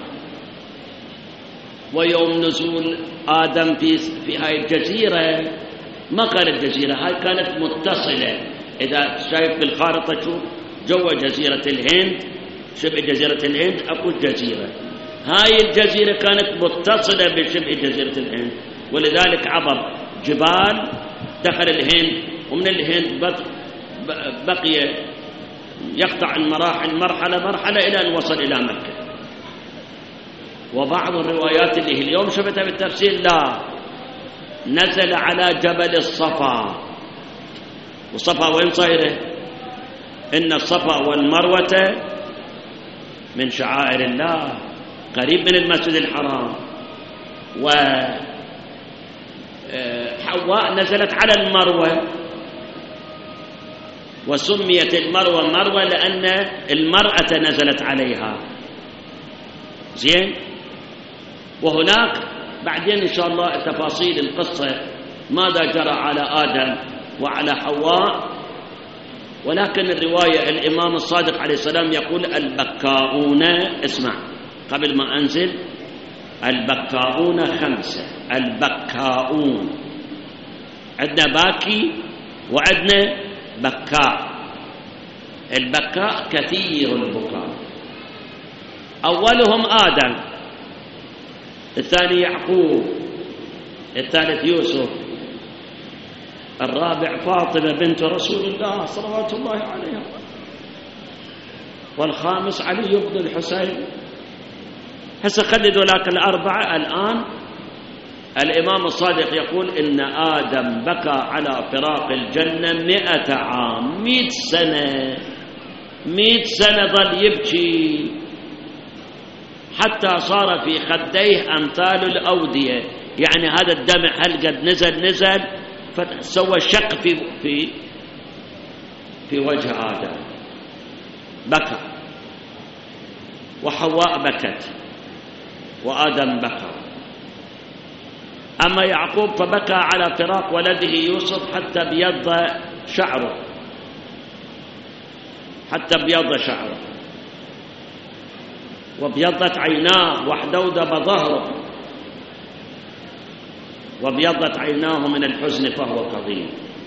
ويوم نزول آدم في هاي الجزيرة، ما كانت جزيرة، هاي كانت متصلة. إذا شايف بالخارطة شوف جوا جزيرة الهند، شبه جزيرة الهند أكو جزيرة. هاي الجزيرة كانت متصلة بشبه جزيرة الهند، ولذلك عبر جبال دخل الهند، ومن الهند بقي يقطع المراحل مرحلة إلى أن وصل إلى مكة. وبعض الروايات اللي هي اليوم شفتها بالتفسير لا، نزل على جبل الصفا. والصفا وين صايره؟ إن الصفا والمروة من شعائر الله، قريب من المسجد الحرام. وحواء نزلت على المروة، وسميت المروة مروة لأن المرأة نزلت عليها. زين. وهناك بعدين إن شاء الله تفاصيل القصة ماذا جرى على آدم وعلى حواء. ولكن الرواية الإمام الصادق عليه السلام يقول البكاؤون، اسمع قبل ما أنزل، البكاؤون 5. البكاؤون عندنا باكي وعندنا بكاء. البكاء كثير البكاء. أولهم آدم، الثاني يعقوب، الثالث يوسف، الرابع فاطمة بنت رسول الله صلوات الله عليها، والخامس علي بن الحسين. هسه خلدوا لك الأربعة. الآن الإمام الصادق يقول إن آدم بكى على فراق الجنة 100 عام، 100 سنة، 100 سنة ظل يبكي حتى صار في خديه أمثال الأودية. يعني هذا الدمع هل قد نزل فسوى شق في وجه آدم، بكى، وحواء بكت، وآدم بكى. أما يعقوب فبكى على فراق ولده يوسف حتى بيض شعره، وابيضت عيناه، واحدودب ظهره، وابيضت عيناه من الحزن فهو كظيم.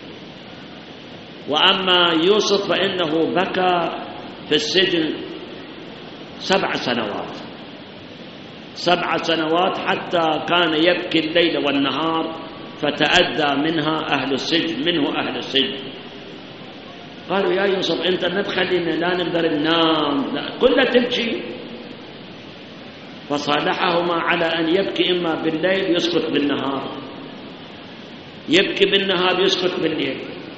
وأما يوسف فإنه بكى في السجن 7 سنوات، 7 سنوات، حتى كان يبكي الليل والنهار، فتأذى منه أهل السجن. قالوا يا يوسف أنت ما تخلينا لا نقدر ننام، لا كله تبكي. فصالحهما على أن يبكي إما بالليل يسكت بالنهار، يبكي بالنهار يسكت بالليل.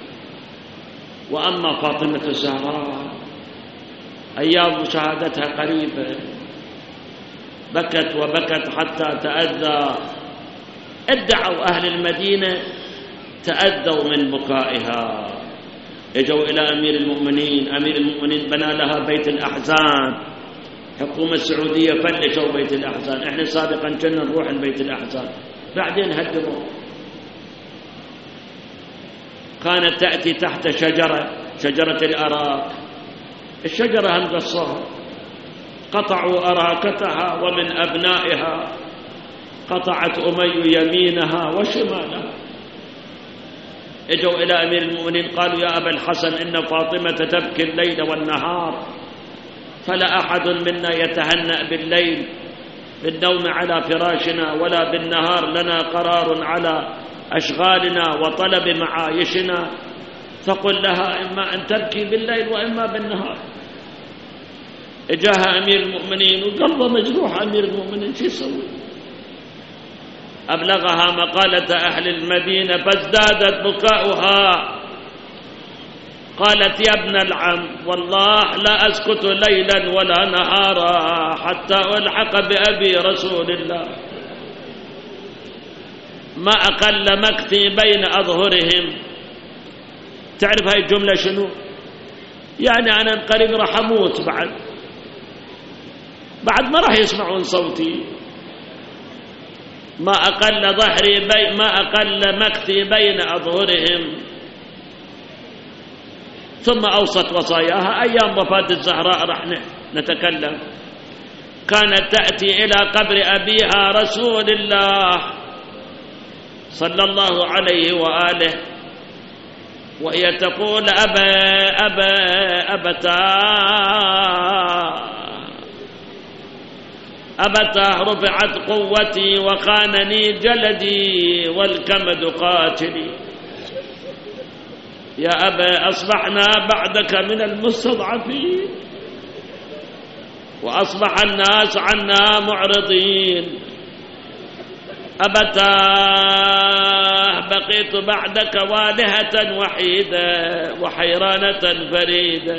وأما فاطمة الزهراء أيام مشاهدتها قريبة، بكت وبكت حتى تأذى. ادعوا أهل المدينة تأذوا من بكائها، اجوا إلى أمير المؤمنين بنى لها بيت الأحزان. حكومة السعودية فلشوا بيت الأحزان، احنا سابقا كنا نروح البيت الأحزان، بعدين هدموا. كانت تأتي تحت شجرة الأراك، الشجرة هندسوها، قطعوا أراكتها، ومن أبنائها قطعت أمي يمينها وشمالها. اجوا إلى أمير المؤمنين قالوا يا أبا الحسن إن فاطمة تبكي الليل والنهار، فلا أحد منا يتهنأ بالليل بالنوم على فراشنا، ولا بالنهار لنا قرار على أشغالنا وطلب معايشنا، فقل لها إما أن تبكي بالليل وإما بالنهار. اجاها أمير المؤمنين وقلبه مجروح. أمير المؤمنين شو يسوي؟ أبلغها مقالة أهل المدينة فازدادت بكاؤها. قالت يا ابن العم والله لا أسكت ليلا ولا نهارا حتى ألحق بأبي رسول الله، ما أقل مكثي بين أظهرهم. تعرف هاي الجملة شنو؟ يعني أنا قريب راح أموت، بعد ما راح يسمعون صوتي. ما أقل مكثي بين أظهرهم. ثم أوصت وصاياها. أيام وفاة الزهراء راح نتكلم. كانت تأتي إلى قبر أبيها رسول الله صلى الله عليه وآله وهي تقول أبتاه رفعت قوتي وخانني جلدي والكمد قاتلي. يا أبا أصبحنا بعدك من المستضعفين، وأصبح الناس عنا معرضين. أبتاه بقيت بعدك والهة وحيدة وحيرانة فريدة.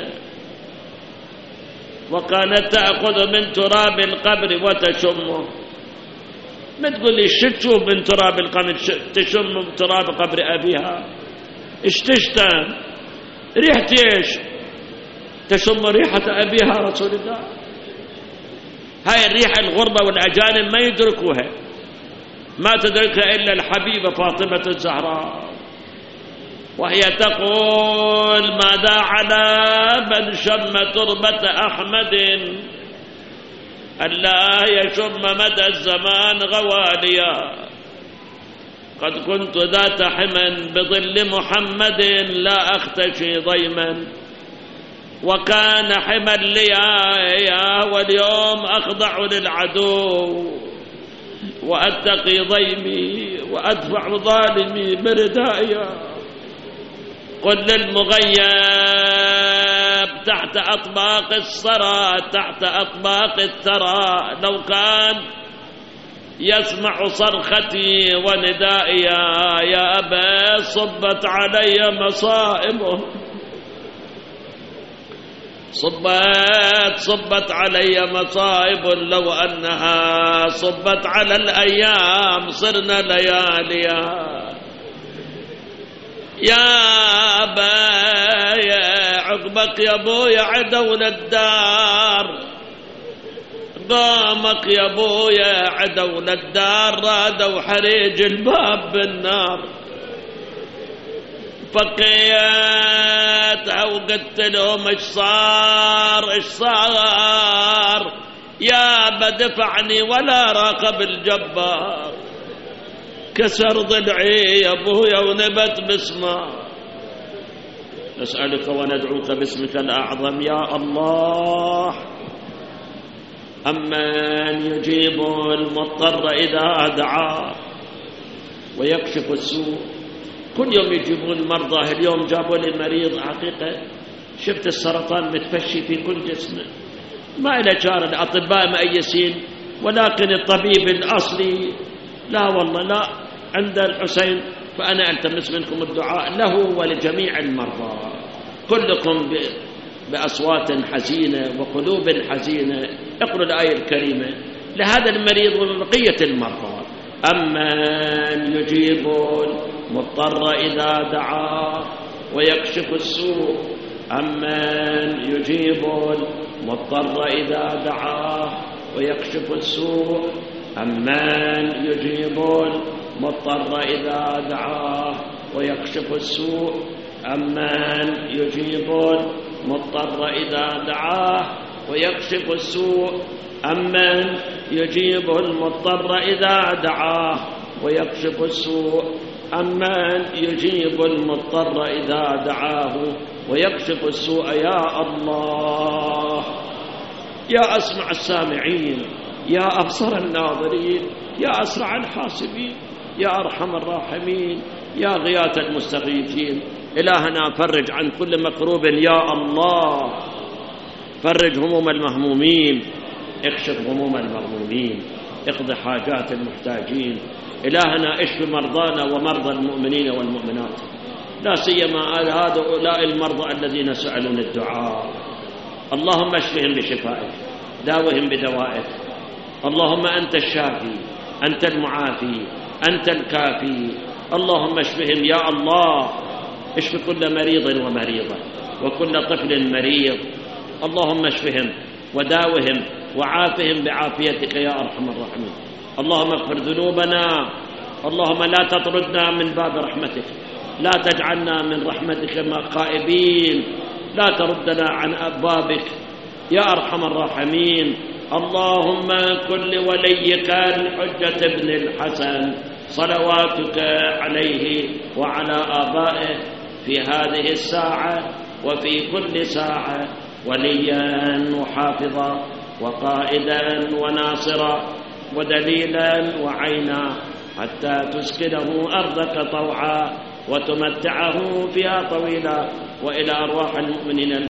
وكانت تأخذ من تراب القبر وتشمه. ما تقول لي شو من تراب القبر تشم تراب قبر أبيها؟ ايش تشتم؟ ريحة ايش؟ تشم ريحة أبيها رسول الله. هاي الريحة الغربة والأجانب ما يدركوها، ما تدركها إلا الحبيبة فاطمة الزهراء. وهي تقول ماذا على من شم تربة أحمد ألا يشم مدى الزمان غواليا. قد كنت ذات حمى بظل محمد لا أختشي ضيما، وكان حمى ليا واليوم أخضع للعدو، وأتقي ضيمي وأدفع ظالمي بردائيا. قل للمغيب تحت أطباق الثرى، تحت أطباق الثرى، لو كان يسمع صرختي وندائيا. يا أبا صبت علي مصائبه، صبت علي مصائب، لو أنها صبت على الأيام صرنا لياليا. يا أبايا عقبك يا أبويا عدونا الدار، قامك يا أبويا عدونا الدار، رادوا حريج الباب بالنار. فكيتها وقلت لهم ايش صار يا بدفعني ولا راقب الجبار. كسر ضلعي يا ابويا ونبت باسمه. نسألك وندعوك باسمك الأعظم يا الله. أمن يجيب المضطر إذا دعاه ويكشف السوء. كل يوم يجيبون مرضى، اليوم جابوا لي مريض حقيقة شفت السرطان متفشي في كل جسمه، ما إلى جار، الأطباء مأيسين، ولكن الطبيب الأصلي لا والله لا عند الحسين. فأنا ألتمس منكم الدعاء له ولجميع المرضى، كلكم بأصوات حزينة وقلوب حزينة اقرأوا الآية الكريمة لهذا المريض وبقية المرضى. أمن يجيب المضطر إذا دعاه ويكشف السوء. أمن يجيب المضطر إذا دعاه ويكشف السوء. أمن يجيب المضطر إذا دعاه ويكشف السوء. أمن يجيب المضطر إذا دعاه ويكشف السوء. أمن يجيب المضطر إذا دعاه ويكشف السوء. أمن يجيب المضطر إذا دعاه ويكشف السوء. يا الله، يا أسمع السامعين، يا أبصر الناظرين، يا أسرع الحاسبين، يا أرحم الراحمين، يا غياث المستغيثين. إلهنا فرج عن كل مكروب يا الله، فرج هموم المهمومين، اكشف هموم المغمومين، اقض حاجات المحتاجين. إلهنا اشف مرضانا ومرضى المؤمنين والمؤمنات، لا سيما هؤلاء المرضى الذين سألون الدعاء. اللهم اشفهم بشفائك، داوهم بدوائك. اللهم أنت الشافي، أنت المعافي، أنت الكافي. اللهم اشفهم يا الله، اشف كل مريض ومريضة وكل طفل مريض. اللهم اشفهم وداوهم وعافهم بعافيتك يا أرحم الراحمين. اللهم اغفر ذنوبنا، اللهم لا تطردنا من باب رحمتك، لا تجعلنا من رحمتك خائبين، لا تردنا عن أبوابك يا أرحم الراحمين. اللهم كن لوليك الحجة ابن الحسن صلواتك عليه وعلى آبائه في هذه الساعة وفي كل ساعة وليا وحافظا وقائدا وناصرا ودليلا وعينا، حتى تسكنه أرضك طوعا وتمتعه فيها طويلا. وإلى أرواح المؤمنين